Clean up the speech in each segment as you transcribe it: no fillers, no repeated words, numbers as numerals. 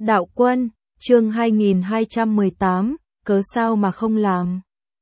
Đạo Quân, chương 2218, cớ sao mà không làm.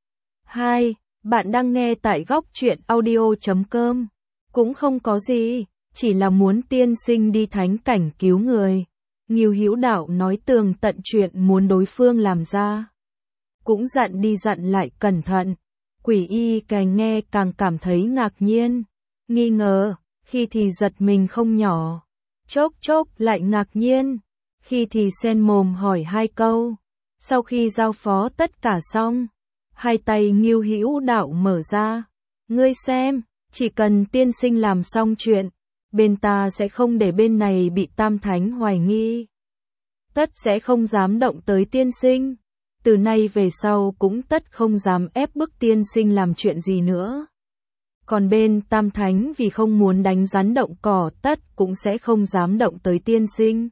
2. Bạn đang nghe tại góc truyện audio.com. Cũng không có gì, chỉ là muốn tiên sinh đi thánh cảnh cứu người. Ngưu Hữu Đạo nói tường tận chuyện muốn đối phương làm ra. Cũng dặn đi dặn lại cẩn thận. Quỷ y càng nghe càng cảm thấy ngạc nhiên, nghi ngờ, khi thì giật mình không nhỏ. Chốc chốc lại ngạc nhiên, khi thì sen mồm hỏi hai câu. Sau khi giao phó tất cả xong, hai tay Ngưu Hữu Đạo mở ra. Ngươi xem, chỉ cần tiên sinh làm xong chuyện, bên ta sẽ không để bên này bị Tam Thánh hoài nghi. Tất sẽ không dám động tới tiên sinh. Từ nay về sau cũng tất không dám ép bức tiên sinh làm chuyện gì nữa. Còn bên Tam Thánh vì không muốn đánh rắn động cỏ tất cũng sẽ không dám động tới tiên sinh.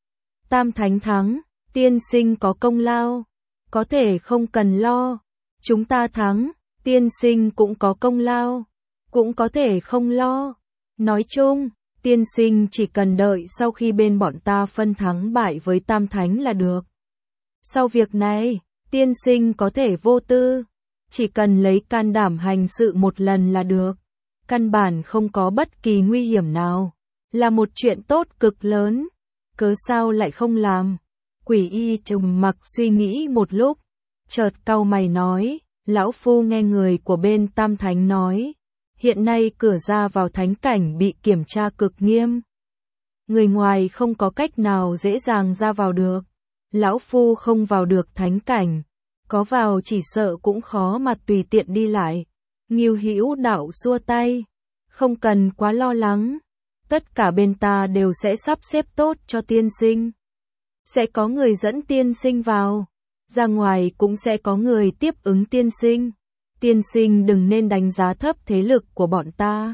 Tam Thánh thắng, tiên sinh có công lao, có thể không cần lo. Chúng ta thắng, tiên sinh cũng có công lao, cũng có thể không lo. Nói chung, tiên sinh chỉ cần đợi sau khi bên bọn ta phân thắng bại với Tam Thánh là được. Sau việc này, tiên sinh có thể vô tư, chỉ cần lấy can đảm hành sự một lần là được. Căn bản không có bất kỳ nguy hiểm nào, là một chuyện tốt cực lớn. Cớ sao lại không làm? Quỷ y trầm mặc suy nghĩ một lúc, chợt cau mày nói, lão phu nghe người của bên Tam Thánh nói, hiện nay cửa ra vào thánh cảnh bị kiểm tra cực nghiêm. Người ngoài không có cách nào dễ dàng ra vào được. Lão phu không vào được thánh cảnh, có vào chỉ sợ cũng khó mà tùy tiện đi lại. Ngưu Hữu Đạo xua tay, không cần quá lo lắng, tất cả bên ta đều sẽ sắp xếp tốt cho tiên sinh. Sẽ có người dẫn tiên sinh vào, ra ngoài cũng sẽ có người tiếp ứng tiên sinh. Tiên sinh đừng nên đánh giá thấp thế lực của bọn ta.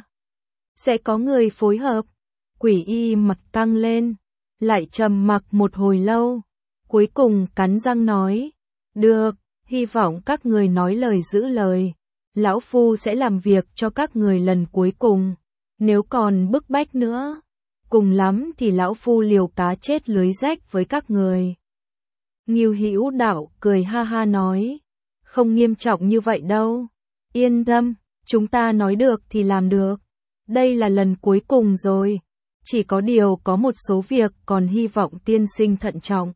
Sẽ có người phối hợp. Quỷ y mặt căng lên, lại trầm mặc một hồi lâu, cuối cùng cắn răng nói, được, hy vọng các người nói lời giữ lời. Lão phu sẽ làm việc cho các người lần cuối cùng, nếu còn bức bách nữa, cùng lắm thì lão phu liều cá chết lưới rách với các người. Ngưu Hữu Đạo cười ha ha nói, không nghiêm trọng như vậy đâu, yên tâm, chúng ta nói được thì làm được. Đây là lần cuối cùng rồi, chỉ có điều có một số việc còn hy vọng tiên sinh thận trọng.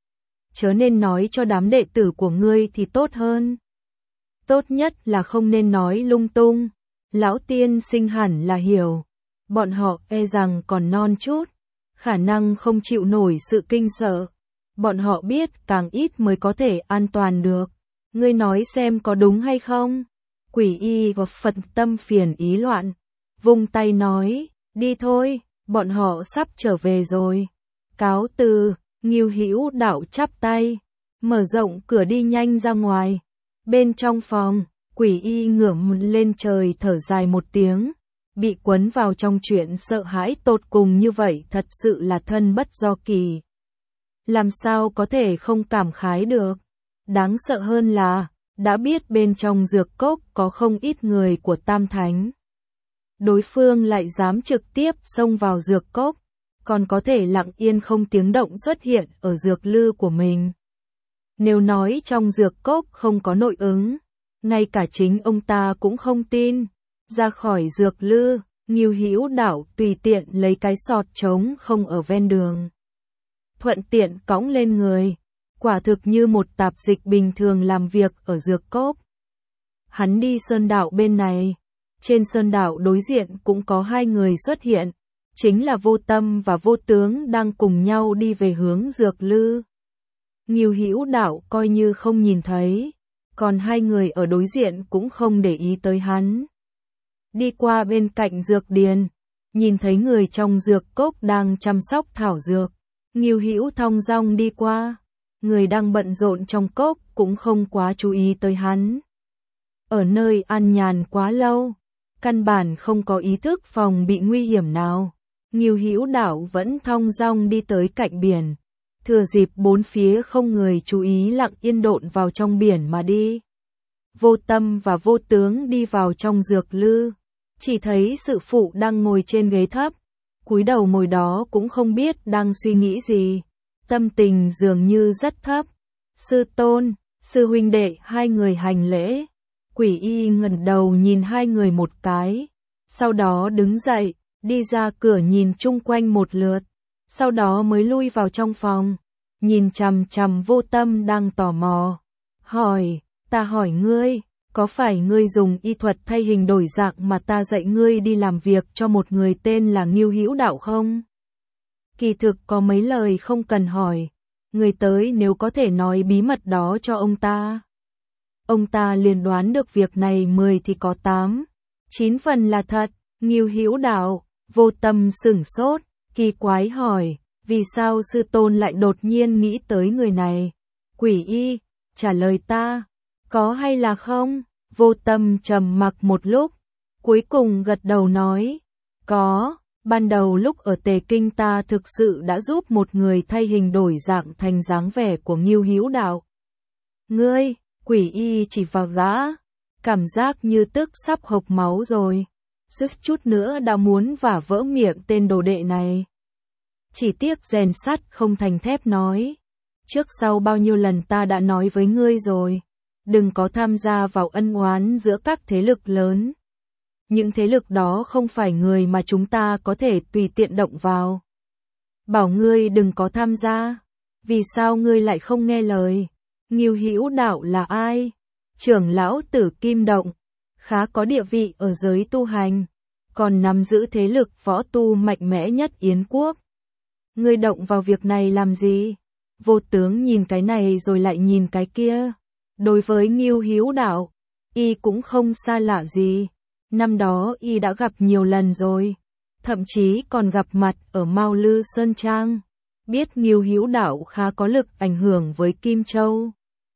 Chớ nên nói cho đám đệ tử của ngươi thì tốt hơn. Tốt nhất là không nên nói lung tung. Lão tiên sinh hẳn là hiểu. Bọn họ e rằng còn non chút, khả năng không chịu nổi sự kinh sợ. Bọn họ biết càng ít mới có thể an toàn được. Ngươi nói xem có đúng hay không? Quỷ y và Phật tâm phiền ý loạn, vung tay nói, đi thôi, bọn họ sắp trở về rồi. Cáo từ. Ngưu Hữu Đạo chắp tay, mở rộng cửa đi nhanh ra ngoài. Bên trong phòng, quỷ y ngửa lên trời thở dài một tiếng, bị quấn vào trong chuyện sợ hãi tột cùng như vậy thật sự là thân bất do kỳ. Làm sao có thể không cảm khái được? Đáng sợ hơn là, đã biết bên trong dược cốc có không ít người của Tam Thánh. Đối phương lại dám trực tiếp xông vào dược cốc, còn có thể lặng yên không tiếng động xuất hiện ở dược lư của mình. Nếu nói trong dược cốc không có nội ứng, ngay cả chính ông ta cũng không tin. Ra khỏi dược lư, Ngưu Hữu Đạo tùy tiện lấy cái sọt trống không ở ven đường, thuận tiện cõng lên người, quả thực như một tạp dịch bình thường làm việc ở dược cốc. Hắn đi sơn đạo bên này, trên sơn đạo đối diện cũng có hai người xuất hiện. Chính là Vô Tâm và Vô Tướng đang cùng nhau đi về hướng dược lư. Ngưu Hữu Đạo coi như không nhìn thấy, còn hai người ở đối diện cũng không để ý tới hắn. Đi qua bên cạnh dược điền, nhìn thấy người trong dược cốc đang chăm sóc thảo dược. Ngưu Hữu thong dong đi qua, người đang bận rộn trong cốc cũng không quá chú ý tới hắn. Ở nơi an nhàn quá lâu, căn bản không có ý thức phòng bị nguy hiểm nào. Ngưu Hữu Đạo vẫn thong dong đi tới cạnh biển, thừa dịp bốn phía không người chú ý lặng yên độn vào trong biển mà đi. Vô Tâm và Vô Tướng đi vào trong dược lư, chỉ thấy sự phụ đang ngồi trên ghế thấp, cúi đầu ngồi đó cũng không biết đang suy nghĩ gì. tâm tình dường như rất thấp. Sư tôn, sư huynh đệ hai người hành lễ. Quỷ y ngẩng đầu nhìn hai người một cái, sau đó đứng dậy, đi ra cửa nhìn chung quanh một lượt, sau đó mới lui vào trong phòng, nhìn chằm chằm Vô Tâm đang tò mò. Hỏi, ta hỏi ngươi, có phải ngươi dùng y thuật thay hình đổi dạng mà ta dạy ngươi đi làm việc cho một người tên là Ngưu Hữu Đạo không? Kỳ thực có mấy lời không cần hỏi, người tới nếu có thể nói bí mật đó cho ông ta liền đoán được việc này 10 thì có 8, 9 phần là thật. Ngưu Hữu Đạo, Vô Tâm sửng sốt, kỳ quái hỏi, vì sao sư tôn lại đột nhiên nghĩ tới người này? Quỷ y, trả lời ta, có hay là không? Vô Tâm trầm mặc một lúc, cuối cùng gật đầu nói, có, ban đầu lúc ở Tề Kinh ta thực sự đã giúp một người thay hình đổi dạng thành dáng vẻ của Ngưu Hữu Đạo. Ngươi, quỷ y chỉ vào gã, cảm giác như tức sắp hộc máu rồi, suýt chút nữa đã muốn vả vỡ miệng tên đồ đệ này. Chỉ tiếc rèn sắt không thành thép nói, trước sau bao nhiêu lần ta đã nói với ngươi rồi, đừng có tham gia vào ân oán giữa các thế lực lớn. Những thế lực đó không phải người mà chúng ta có thể tùy tiện động vào. Bảo ngươi đừng có tham gia, vì sao ngươi lại không nghe lời? Ngưu Hữu Đạo là ai? Trưởng lão Tử Kim Động, khá có địa vị ở giới tu hành, còn nắm giữ thế lực võ tu mạnh mẽ nhất Yến quốc. Ngươi động vào việc này làm gì? Vô Tướng nhìn cái này rồi lại nhìn cái kia. Đối với Ngưu Hữu Đạo, y cũng không xa lạ gì. Năm đó y đã gặp nhiều lần rồi, thậm chí còn gặp mặt ở Mao Lư Sơn Trang. Biết Ngưu Hữu Đạo khá có lực ảnh hưởng với Kim Châu.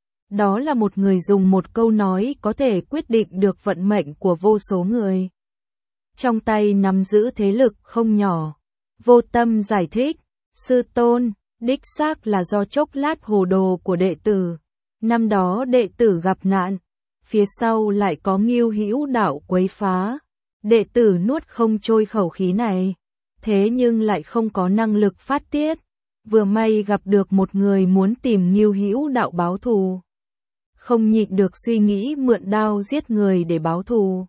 Đó là một người dùng một câu nói có thể quyết định được vận mệnh của vô số người. Trong tay nắm giữ thế lực không nhỏ. Vô Tâm giải thích, sư tôn, đích xác là do chốc lát hồ đồ của đệ tử. Năm đó đệ tử gặp nạn, phía sau lại có Ngưu Hữu Đạo quấy phá. Đệ tử nuốt không trôi khẩu khí này, thế nhưng lại không có năng lực phát tiết. Vừa may gặp được một người muốn tìm Ngưu Hữu Đạo báo thù. Không nhịn được suy nghĩ mượn đao giết người để báo thù.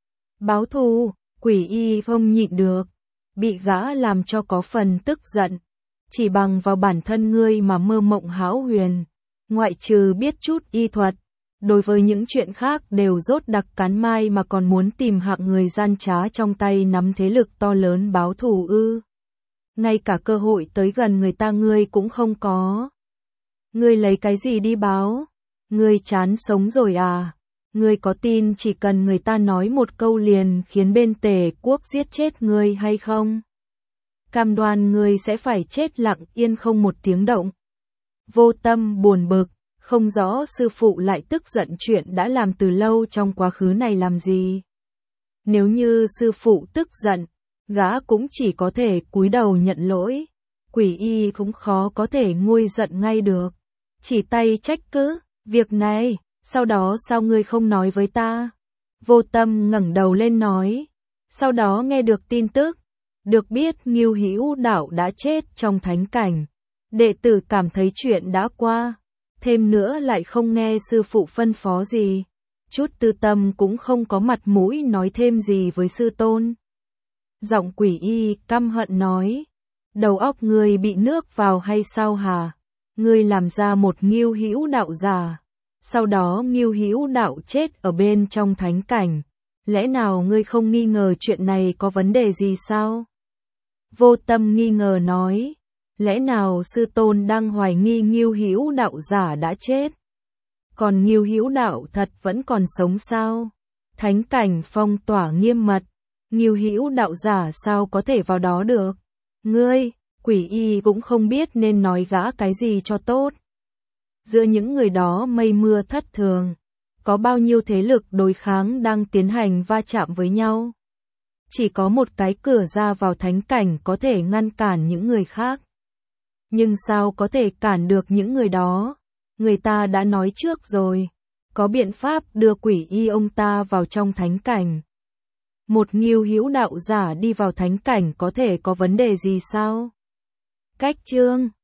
Báo thù, quỷ y không nhịn được, bị gã làm cho có phần tức giận. Chỉ bằng vào bản thân ngươi mà mơ mộng hão huyền, ngoại trừ biết chút y thuật, đối với những chuyện khác đều rốt đặc cán mai mà còn muốn tìm hạng người gian trá trong tay nắm thế lực to lớn báo thù ư? Ngay cả cơ hội tới gần người ta ngươi cũng không có. Ngươi lấy cái gì đi báo? Ngươi chán sống rồi à? Ngươi có tin chỉ cần người ta nói một câu liền khiến bên Tề quốc giết chết ngươi hay không? Cam đoan ngươi sẽ phải chết lặng yên không một tiếng động. Vô Tâm buồn bực, không rõ sư phụ lại tức giận chuyện đã làm từ lâu trong quá khứ này làm gì. Nếu như sư phụ tức giận, gã cũng chỉ có thể cúi đầu nhận lỗi. Quỷ y cũng khó có thể nguôi giận ngay được. Chỉ tay trách cứ, việc này, sau đó sao ngươi không nói với ta? Vô Tâm ngẩng đầu lên nói, sau đó nghe được tin tức, được biết Ngưu Hữu Đạo đã chết trong thánh cảnh. Đệ tử cảm thấy chuyện đã qua, thêm nữa lại không nghe sư phụ phân phó gì. Chút tư tâm cũng không có mặt mũi nói thêm gì với sư tôn. Giọng quỷ y căm hận nói, đầu óc ngươi bị nước vào hay sao hả? Ngươi làm ra một Ngưu Hữu Đạo giả, sau đó Ngưu Hữu Đạo chết ở bên trong thánh cảnh. Lẽ nào ngươi không nghi ngờ chuyện này có vấn đề gì sao? Vô Tâm nghi ngờ nói, lẽ nào sư tôn đang hoài nghi Ngưu Hữu Đạo giả đã chết? Còn Ngưu Hữu Đạo thật vẫn còn sống sao? Thánh cảnh phong tỏa nghiêm mật, Ngưu Hữu Đạo giả sao có thể vào đó được? Ngươi, quỷ y cũng không biết nên nói gã cái gì cho tốt. Giữa những người đó mây mưa thất thường, có bao nhiêu thế lực đối kháng đang tiến hành va chạm với nhau. Chỉ có một cái cửa ra vào thánh cảnh có thể ngăn cản những người khác. Nhưng sao có thể cản được những người đó? Người ta đã nói trước rồi, có biện pháp đưa quỷ y ông ta vào trong thánh cảnh. Một Ngưu Hữu Đạo giả đi vào thánh cảnh có thể có vấn đề gì sao? Cách chương